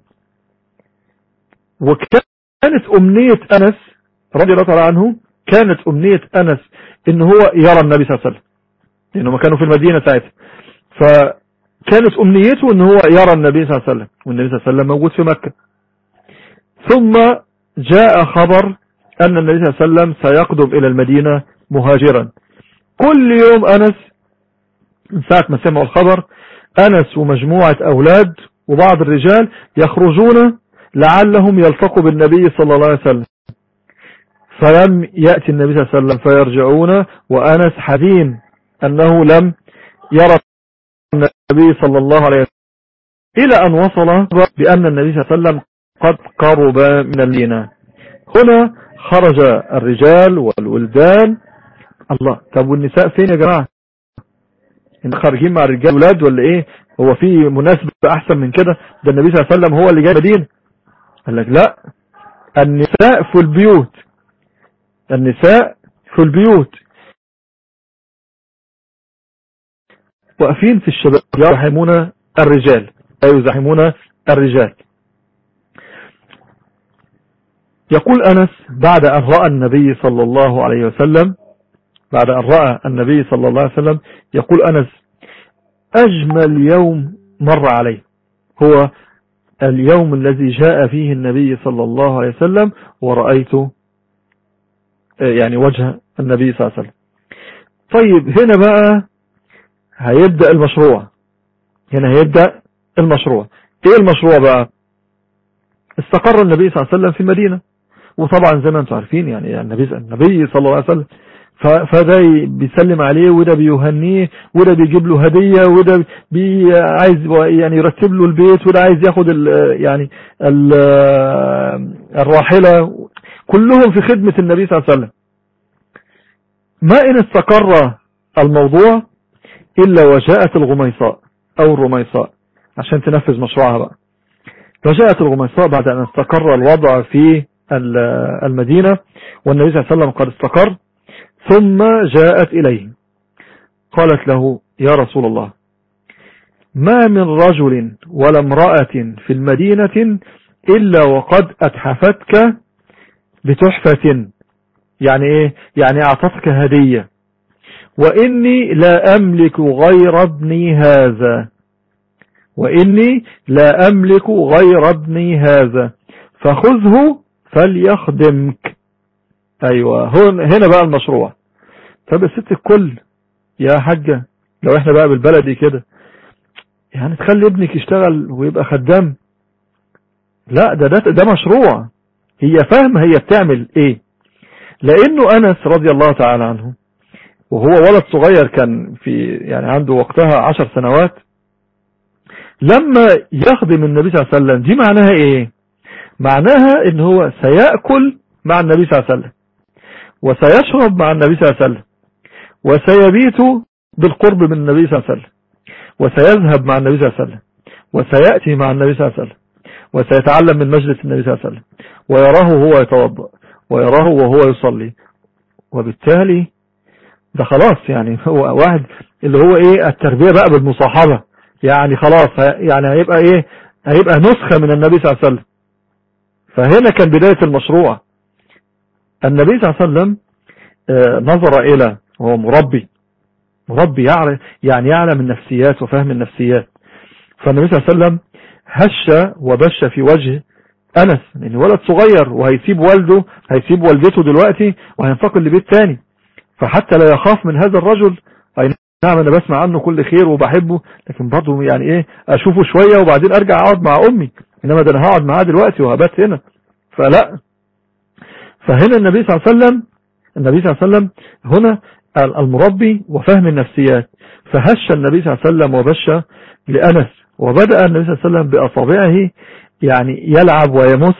وكانت أمنية أنس رضي الله تعالى عنه، كانت أمنية أنس إن هو يرى النبي صلى الله عليه وسلم، لأنه ما كانوا في المدينة ساعتها، فكانت أمنيته إن هو يرى النبي صلى الله عليه وسلم، والنبي صلى الله عليه وسلم موجود في مكة. ثم جاء خبر أن النبي صلى الله عليه وسلم سيقدم إلى المدينة مهاجرا. كل يوم أنس من ساعة ما سمعوا الخبر، أنس ومجموعة أولاد وبعض الرجال يخرجون لعلهم يلتقوا بالنبي صلى الله عليه وسلم، فلم يأتي النبي صلى الله عليه وسلم فيرجعون وأنس حزين أنه لم يرى النبي صلى الله عليه وسلم، إلى أن وصل بأن النبي صلى الله عليه وسلم قد قرب من المدينة. هنا خرج الرجال والولدان. الله، طب والنساء فين يا جماعة؟ انت خارجين مع الرجال والولاد ولا ايه؟ هو في مناسبة احسن من كده؟ ده النبي صلى الله عليه وسلم هو اللي جاي المدينة. قال لك لا، النساء في البيوت، النساء في البيوت واقفين في الشباب يزاحمون الرجال، لا يزاحمون الرجال. يقول أنس بعد أن رأى النبي صلى الله عليه وسلم بعد أن رأى النبي صلى الله عليه وسلم يقول أنس: أجمل يوم مر عليه هو اليوم الذي جاء فيه النبي صلى الله عليه وسلم ورأيت يعني وجه النبي صلى الله عليه وسلم. طيب هنا بقى هيبدأ المشروع، هنا هيبدأ المشروع. ايه المشروع بقى؟ استقر النبي صلى الله عليه وسلم في المدينة، وطبعا زي ما انتم عارفين يعني النبي النبي صلى الله عليه وسلم فده بيسلم عليه، وده بيهنيه، وده بيجيب له هدية، وده بي عايز يعني يرتب له البيت، وده عايز ياخد ال يعني ال الراحلة، كلهم في خدمة النبي صلى الله عليه وسلم. ما إن استقر الموضوع إلا وجاءت الغميصاء أو الرميصاء عشان تنفذ مشروعها بقى. وجاءت الغميصاء بعد أن استقر الوضع في المدينة والنبي صلى الله عليه وسلم قد استقر، ثم جاءت إليه قالت له: يا رسول الله، ما من رجل ولا امرأة في المدينة إلا وقد أتحفتك بتحفة. يعني إيه؟ يعني أعطتك هدية، وإني لا أملك غير ابني هذا وإني لا أملك غير ابني هذا فخذه فليخدمك. أيوة، هنا بقى المشروع. طب يا ست الكل يا حاجة، لو احنا بقى بالبلدي كده يعني تخلي ابنك يشتغل ويبقى خدام؟ لا، ده ده, ده مشروع. هي فاهمة هي بتعمل ايه، لانه انس رضي الله تعالى عنه وهو ولد صغير كان في يعني عنده وقتها عشر سنوات، لما يخدم النبي صلى الله عليه وسلم دي معناها ايه؟ معناها ان هو سيأكل مع النبي صلى الله عليه وسلم، وسيشرب مع النبي صلى الله عليه وسلم، وسيبيت بالقرب من النبي صلى الله عليه وسلم، وسيذهب مع النبي صلى الله عليه وسلم، وسيأتي مع النبي صلى الله عليه وسلم، وسيتعلم من مجلس النبي صلى الله عليه وسلم، ويراه وهو يتوضأ، ويراه وهو يصلي. وبالتالي ده خلاص يعني هو واحد اللي هو ايه التربية بقى بالمصاحبة، يعني خلاص يعني هيبقى ايه هيبقى نسخة من النبي صلى الله عليه وسلم. فهنا كان بداية المشروع. النبي صلى الله عليه وسلم نظر إلى هو مربي مربي يعني يعلم النفسيات وفهم النفسيات. فالنبي صلى الله عليه وسلم هش وبش في وجه أنس، يعني ولد صغير وهيسيب والده هيسيب والدته دلوقتي وهينتقل لبيت تاني، فحتى لا يخاف من هذا الرجل. أي نعم أنا بسمع عنه كل خير وبحبه، لكن برضه يعني إيه أشوفه شوية وبعدين أرجع أقعد مع أمي، إنما ده أنا هقعد معاه دلوقتي وهبات هنا، فلا. فهنا النبي صلى الله عليه وسلم النبي صلى الله عليه وسلم هنا المربي وفهم النفسيات. فهش النبي صلى الله عليه وسلم وبش لأنس، وبدأ النبي صلى الله عليه وسلم بأصابعه يعني يلعب ويمس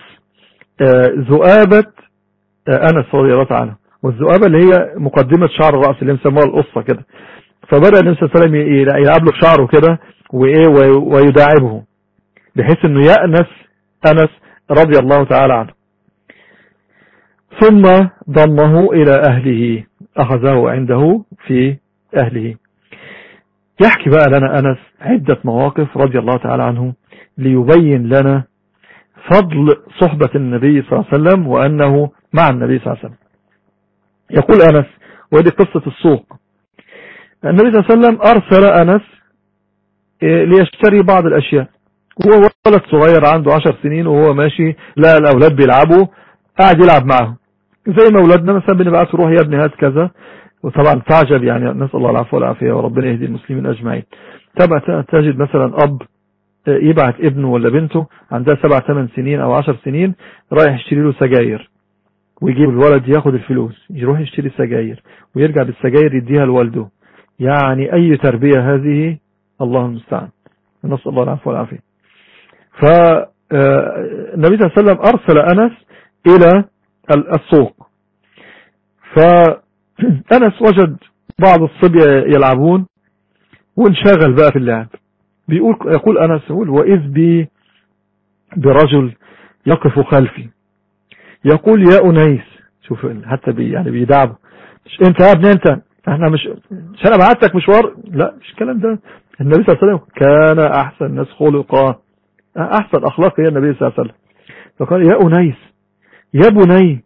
ذؤابة أنس رضي الله عنه، والذؤابة اللي هي مقدمة شعر الرأس اللي مسموها القصة كده. فبدأ النبي صلى الله عليه وسلم يلعب له بشعره كده ويداعبه بحيث انه يأنس أنس رضي الله تعالى عنه. ثم ضمه إلى أهله، أخذه عنده في أهله. يحكي بقى لنا أنس عدة مواقف رضي الله تعالى عنه ليبين لنا فضل صحبة النبي صلى الله عليه وسلم وأنه مع النبي صلى الله عليه وسلم. يقول أنس، ودي قصة السوق، النبي صلى الله عليه وسلم أرسل أنس ليشتري بعض الأشياء، هو ولد صغير عنده عشر سنين وهو ماشي لا الأولاد بيلعبوا قاعد يلعب معهم زي ما أولادنا مثلا بنبعث روح يا ابني هات كذا، وطبعا تعجب يعني نسأل الله العفو والعافية وربنا يهدي المسلمين أجمعين. تبع تجد مثلا أب يبعت ابنه ولا بنته عندها سبع ثمان سنين او عشر سنين رايح يشتري له سجاير، ويجيب الولد ياخد الفلوس يروح يشتري سجاير ويرجع بالسجاير يديها لوالده. يعني اي تربية هذه؟ الله المستعان، نسأل الله العفو والعافية. فالنبي صلى الله عليه وسلم ارسل انس الى السوق، فانس وجد بعض الصبية يلعبون وانشغل بقى في اللعب. بيقول يقول انس يقول واذ بي برجل يقف خلفي يقول يا انيس، شوف حتى بي يعني بيدعبه، مش انت يا ابني انت، احنا مش مش انا بعتك مشوار، لا مش الكلام ده. النبي صلى الله عليه وسلم كان احسن الناس خلقا، احسن اخلاق هي النبي صلى الله عليه وسلم. فقال يا انيس يا بني،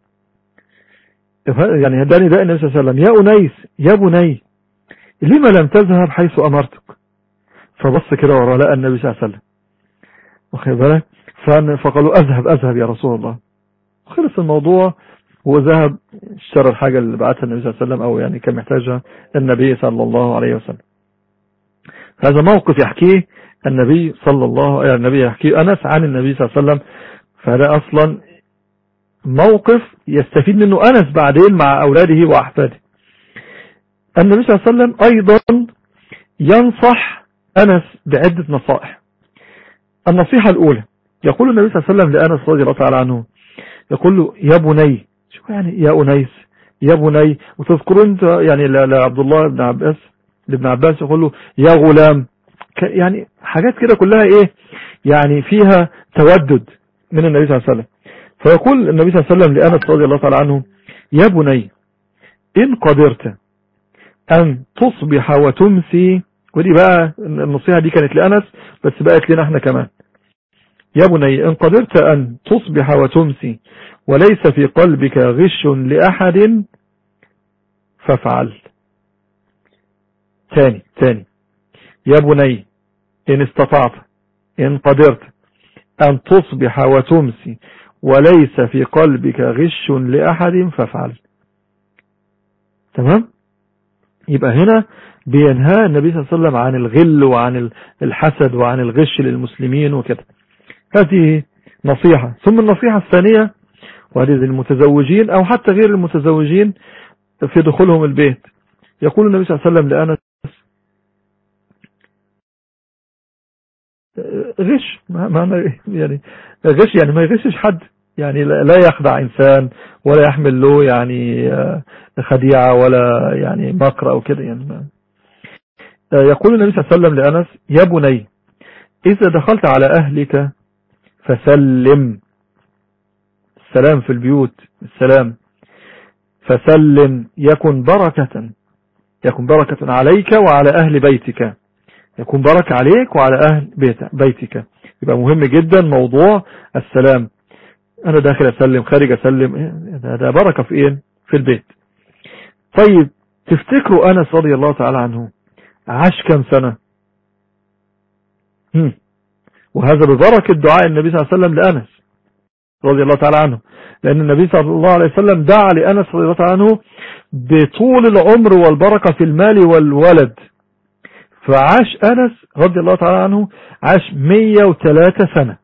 يعني هداني ده النبي صلى الله عليه وسلم، يا انيس يا بني لما لم تذهب حيث امرتك؟ فبص كده ورا لقى النبي صلى الله عليه وسلم، واخد بالك؟ فقالوا اذهب اذهب يا رسول الله. خلص الموضوع وذهب اشترى الحاجة اللي بعتها النبي صلى الله عليه وسلم، او يعني كان محتاجها النبي صلى الله عليه وسلم. هذا موقف يحكيه النبي صلى الله عليه النبي يحكيه انس عن النبي صلى الله عليه وسلم. فهذا اصلا موقف يستفيد منه انس بعدين مع اولاده واحفاده. النبي صلى الله عليه وسلم ايضا ينصح انس بعدة نصائح. النصيحة الاولى يقول النبي صلى الله عليه وسلم لانس رضي الله تعالى عنه، يقول له يا بني، شو يعني يا انيس يا بني؟ وتذكرون انت يعني لعبد الله بن عباس لابن عباس يقول له يا غلام، يعني حاجات كده كلها ايه يعني فيها تودد من النبي صلى الله عليه وسلم. فيقول النبي صلى الله عليه وسلم لأنس رضي الله تعالى عنه يا بني إن قدرت أن تصبح وتمسي، ودي بقى النصيحة دي كانت لأنس بس بقت لنا احنا كمان. يا بني إن قدرت أن تصبح وتمسي وليس في قلبك غش لأحد فافعل. تاني تاني يا بني إن استطعت إن قدرت أن تصبح وتمسي وليس في قلبك غش لأحد فافعل. تمام؟ يبقى هنا بينهى النبي صلى الله عليه وسلم عن الغل وعن الحسد وعن الغش للمسلمين وكده. هذه نصيحة. ثم النصيحة الثانية وهذه المتزوجين أو حتى غير المتزوجين في دخولهم البيت. يقول النبي صلى الله عليه وسلم لأنس غش، معنى يعني غش يعني ما يغشش حد، يعني لا يخدع إنسان ولا يحمل له يعني خديعة ولا يعني مكر أو كده يعني. يقول النبي صلى الله عليه وسلم لأنس يا بني إذا دخلت على أهلك فسلم، السلام في البيوت السلام، فسلم يكن بركة يكن بركة عليك وعلى أهل بيتك، يكون بركة عليك وعلى أهل بيتك. يبقى مهم جدا موضوع السلام، أنا داخل أسلم خارج أسلم، هذا بركة في إيه؟ في البيت. طيب تفتكروا أنس رضي الله تعالى عنه عاش كم سنة؟ هم. وهذا ببركة دعاء النبي صلى الله عليه وسلم لأنس رضي الله تعالى عنه، لأن النبي صلى الله عليه وسلم دعا لأنس رضي الله تعالى عنه بطول العمر والبركة في المال والولد. فعاش أنس رضي الله تعالى عنه عاش مية وثلاثة سنة،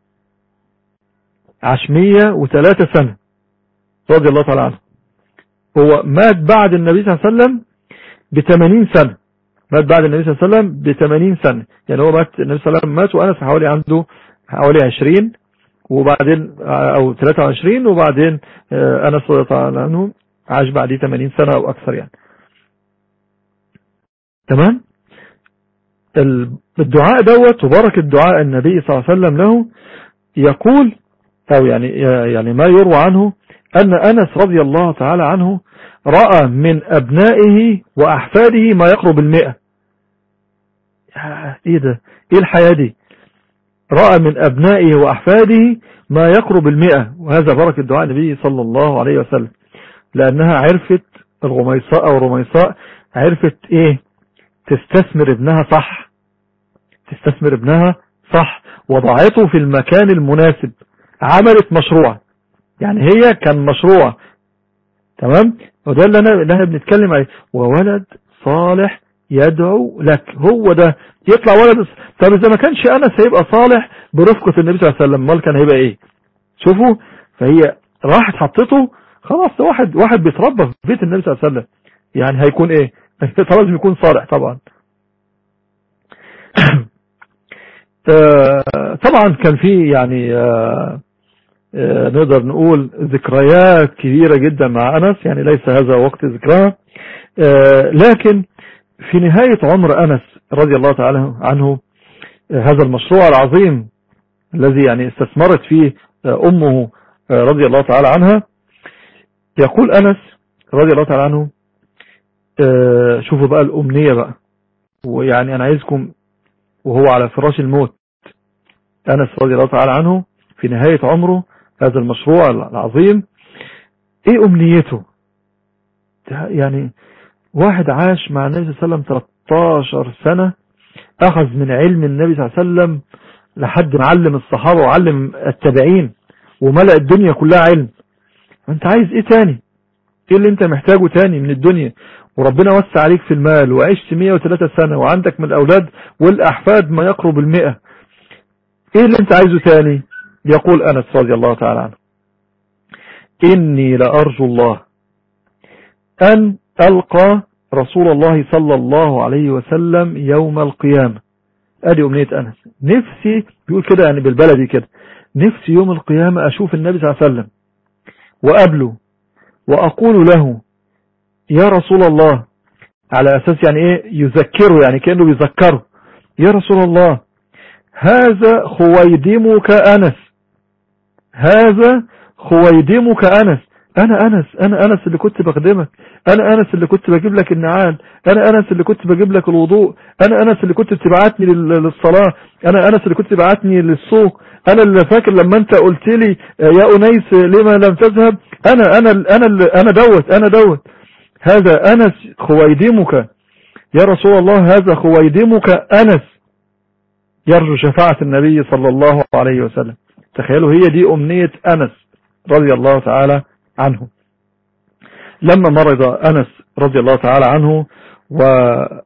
عاش مية وثلاثة سنة رضي الله تعالى عنه. هو مات بعد النبي صلى الله عليه وسلم بثمانين سنة، مات بعد النبي صلى الله عليه وسلم بثمانين سنة، يعني هو مات النبي صلى الله عليه وسلم مات وأنس حوالي عنده حوالي عشرين وبعدين أو ثلاثة وعشرين، وبعدين أنس رضي الله تعالى عنه عاش بعد ثمانين سنة أو أكثر يعني. تمام؟ الدعاء دوت وبركة دعاء النبي صلى الله عليه وسلم له، يقول أو يعني يعني ما يروى عنه أن أنس رضي الله تعالى عنه رأى من أبنائه وأحفاده ما يقرب المئة. إيه ده؟ إيه الحياة دي؟ رأى من أبنائه وأحفاده ما يقرب المئة، وهذا بركة دعاء النبي صلى الله عليه وسلم، لأنها عرفت الغميصاء أو الرميصاء عرفت إيه؟ تستثمر ابنها صح، تستثمر ابنها صح، وضعته في المكان المناسب، عملت مشروع، يعني هي كان مشروع. تمام؟ وده اللي احنا بنتكلم عليه، وولد صالح يدعو لك. هو ده يطلع ولد. طب إذا ما كانش أنس هيبقى صالح برفقة النبي صلى الله عليه وسلم، مال كان هيبقى إيه؟ شوفوا، فهي راحت حطته خلاص. واحد واحد بيتربى في بيت النبي صلى الله عليه وسلم، يعني هيكون إيه؟ لازم يكون صالح طبعا. طبعا كان في يعني آه آه نقدر نقول ذكريات كبيرة جدا مع أنس، يعني ليس هذا وقت ذكرها، آه لكن في نهاية عمر أنس رضي الله تعالى عنه، آه هذا المشروع العظيم الذي يعني استثمرت فيه آه أمه آه رضي الله تعالى عنها، يقول أنس رضي الله تعالى عنه، آه شوفوا بقى الأمنية بقى، ويعني أنا عايزكم وهو على فراش الموت، أنس رضي الله تعالى عنه في نهاية عمره هذا المشروع العظيم، ايه أمنيته؟ يعني واحد عاش مع النبي صلى الله عليه وسلم ثلاثة عشر سنة، أخذ من علم النبي صلى الله عليه وسلم لحد ما علم الصحابة وعلم التابعين وملأ الدنيا كلها علم. انت عايز ايه تاني؟ ايه اللي انت محتاجه تاني من الدنيا؟ وربنا وسع عليك في المال وعشت مئة وثلاثة سنة وعندك من الأولاد والأحفاد ما يقرب المئة، ايه اللي انت عايزه تاني؟ يقول أنس رضي الله تعالى عنه، إني لأرجو الله أن ألقى رسول الله صلى الله عليه وسلم يوم القيامة. ادي أمنية أنس، نفسي بيقول كده يعني بالبلدي كده، نفسي يوم القيامة أشوف النبي صلى الله عليه وسلم وقابله وأقول له يا رسول الله، على أساس يعني إيه يذكره، يعني كأنه بيذكره، يا رسول الله هذا خويدمك أنس، هذا خويدمك أنس، أنا أنس أنا أنس اللي كنت بخدمك، أنا أنس اللي كنت بجيب لك النعال، أنا أنس اللي كنت بجيب لك الوضوء، أنا أنس اللي كنت بتبعتني للصلاة، أنا أنس اللي كنت بتبعتني للسوق، أنا اللي فاكر لما أنت قلت لي يا أنيس لما لم تذهب، أنا أنا أنا أنا دوت أنا دوت هذا أنس خويدمك يا رسول الله، هذا خويدمك أنس، يرجو شفاعة النبي صلى الله عليه وسلم. تخيلوا، هي دي أمنية أنس رضي الله تعالى عنه. لما مرض أنس رضي الله تعالى عنه وبدأ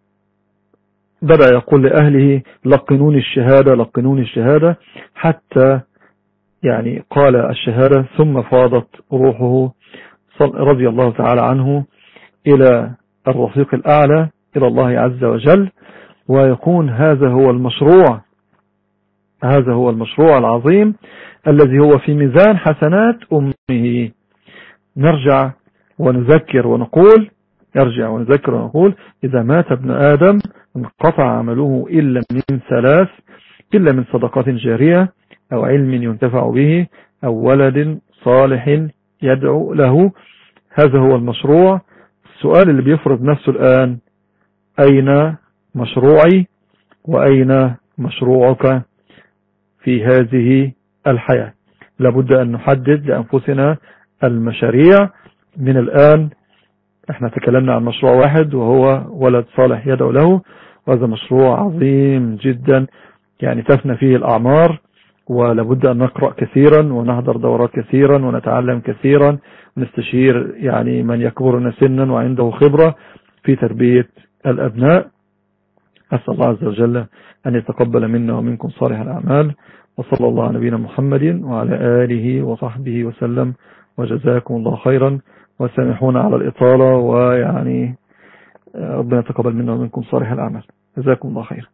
يقول لأهله لقنوني الشهادة لقنوني الشهادة، حتى يعني قال الشهادة، ثم فاضت روحه رضي الله تعالى عنه إلى الرفيق الأعلى إلى الله عز وجل. ويكون هذا هو المشروع، هذا هو المشروع العظيم الذي هو في ميزان حسنات أمه. نرجع ونذكر ونقول يرجع ونذكر ونقول إذا مات ابن آدم انقطع عمله إلا من ثلاث، إلا من صدقات جارية أو علم ينتفع به أو ولد صالح يدعو له. هذا هو المشروع. السؤال اللي بيفرض نفسه الآن، أين مشروعي وأين مشروعك في هذه الحياة؟ لابد أن نحدد لأنفسنا المشاريع من الآن. احنا تكلمنا عن مشروع واحد وهو ولد صالح يدعو له، وهذا مشروع عظيم جدا يعني تفنى فيه الأعمار، ولابد أن نقرأ كثيرا ونحضر دورات كثيرا ونتعلم كثيرا ونستشير يعني من يكبرنا سنا وعنده خبرة في تربية الأبناء. أسأل الله عز وجل أن يتقبل منا ومنكم صالح الأعمال، وصلى الله على نبينا محمد وعلى آله وصحبه وسلم، وجزاكم الله خيرا، وسامحونا على الإطالة، ويعني ربنا يتقبل منا ومنكم صالح الأعمال. جزاكم الله خيرا.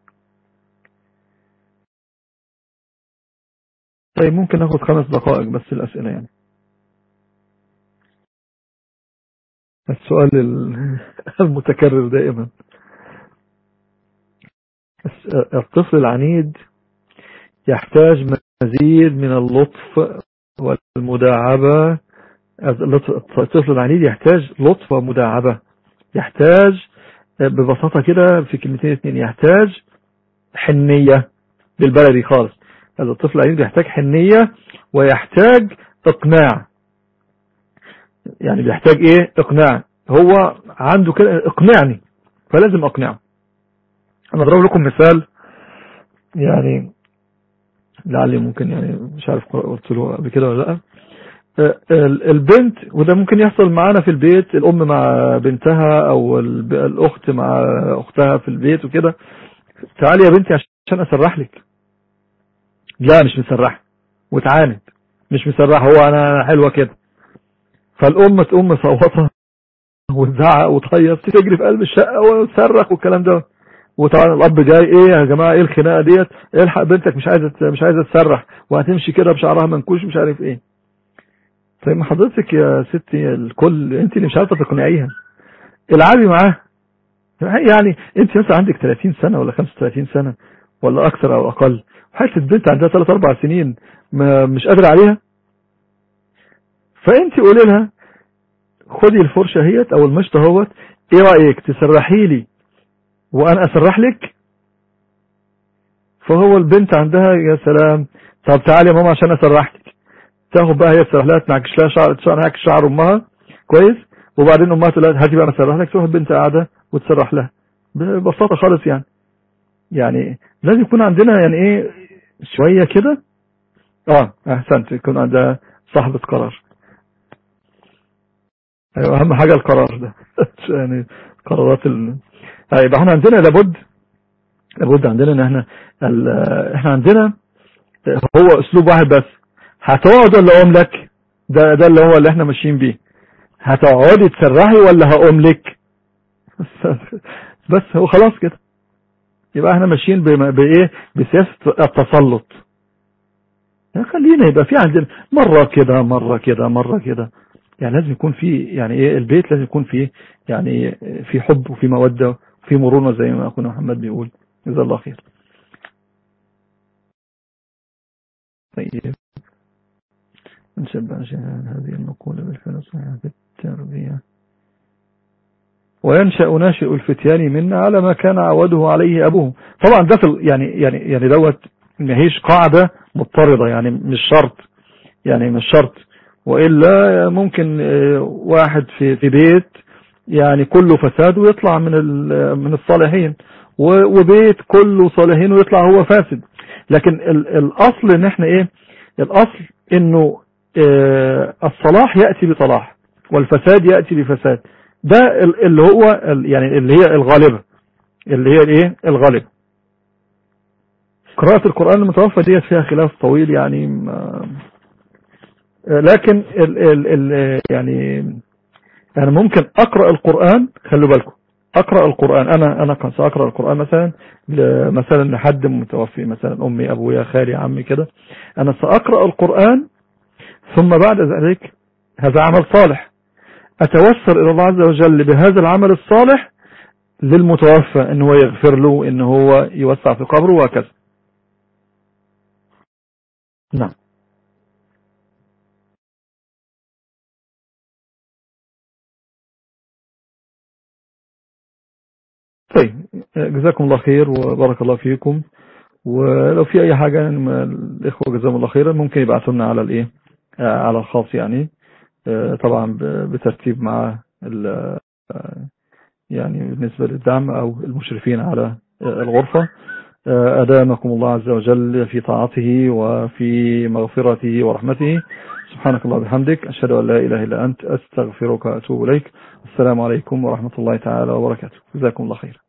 طيب ممكن ناخد خمس دقائق بس الأسئلة يعني. السؤال المتكرر دائما، الطفل العنيد يحتاج مزيد من اللطف والمداعبة. الطفل العنيد يحتاج لطف ومداعبة، يحتاج ببساطة كده في كلمتين اثنين، يحتاج حنية بالبلدي خالص. هذا الطفل العنيد يحتاج حنية ويحتاج اقناع. يعني بيحتاج ايه؟ اقناع. هو عنده كده اقنعني، فلازم اقنعه. انا اضرب لكم مثال يعني لعلي ممكن يعني مش عارف قلت له قبل كده ولا لا. البنت، وده ممكن يحصل معانا في البيت، الام مع بنتها او الاخت مع اختها في البيت وكده، تعالي يا بنتي عشان اسرح لك، لا مش مسرح، وتعاند مش مسرح، هو انا حلوة كده. فالام تقوم مصوتها وتزعق وتخيط، تجري في قلب الشقة وتصرخ والكلام ده. وطبعا الاب جاي، ايه يا جماعة ايه الخناقة ديت، الحق بنتك مش عايزة مش عايزة تسرح وهتمشي كده بشعرها منكوش مش عارف ايه. طيب ما حضرتك يا ستي الكل انت اللي مش عارفة تقنعيها، العبي معاها. يعني انت مثلا عندك ثلاثين سنة ولا خمسة وثلاثين سنة ولا اكثر او اقل، حالة البنت عندها ثلاث اربع سنين ما مش قادر عليها، فانت قولي لها خدي الفرشة هيت او المشط اهوت، ايه رأيك تسرحي لي وانا اسرح لك؟ فهو البنت عندها يا سلام، طب تعالي يا ماما عشان اسرح لك، تاخد بقى هي تسرح لها، تنعكش لها شعر تنعكش شعر امها كويس، وبعدين امها تقول لها هاتي بقى انا اسرح لك، تروح البنت قاعده وتسرح لها ببساطه خالص. يعني يعني لازم يكون عندنا يعني ايه شويه كده. اه احسنت، يكون عندها صاحبه قرار. ايوه اهم حاجه القرار ده يعني قرارات ال... يبقى احنا عندنا لابد لابد عندنا ان احنا ال... احنا عندنا هو اسلوب واحد بس، هتقعد ولا اقوم لك؟ ده ده اللي هو اللي احنا ماشيين بيه، هتقعدي تسرحي ولا هقوم لك؟ بس هو خلاص كده، يبقى احنا ماشيين بايه؟ بسياسه التسلط. خلينا يبقى في عندنا مره كده مره كده مره كده، يعني لازم يكون في يعني ايه البيت لازم يكون فيه يعني في حب وفي موده وفي مرونه زي ما اخونا محمد بيقول، جزاه الله خير. طيب نشبه هذه المقولة بالفلسفة في التربية. وينشأ ناشئ الفتيان منا على ما كان عوده عليه أبوه. طبعا ده في يعني يعني يعني دوت ما هيش قاعدة مضطردة، يعني مش شرط، يعني مش شرط، وإلا ممكن واحد في في بيت يعني كله فساد ويطلع من من الصالحين، وبيت كله صالحين ويطلع هو فاسد. لكن الأصل ان احنا ايه، الأصل انه الصلاح يأتي بصلاح والفساد يأتي بفساد، ده اللي هو يعني اللي هي الغالبة، اللي هي الايه الغالبة. قراءة القرآن المتوفى ديت فيها خلاف طويل يعني، لكن ال ال ال يعني يعني ممكن اقرأ القرآن، خلوا بالكم اقرأ القرآن، انا انا كنت ساقرأ القرآن مثلا مثلا لحد متوفي، مثلا امي ابويا خالي عمي كده، انا ساقرأ القرآن ثم بعد ذلك هذا عمل صالح اتوسل الى الله عز وجل بهذا العمل الصالح للمتوفى ان هو يغفر له، ان هو يوسع في قبره وهكذا. نعم. طيب جزاكم الله خير وبارك الله فيكم، ولو في اي حاجة الاخوة جزاهم الله خيرا ممكن يبعثوا لنا على الايه على الخاص، يعني طبعا بترتيب مع يعني بالنسبة للدعم او المشرفين على الغرفة. أدامكم الله عز وجل في طاعته وفي مغفرته ورحمته. سبحانك الله وبحمدك، أشهد أن لا إله إلا أنت، أستغفرك وأتوب إليك. السلام عليكم ورحمة الله تعالى وبركاته. جزاكم الله خير.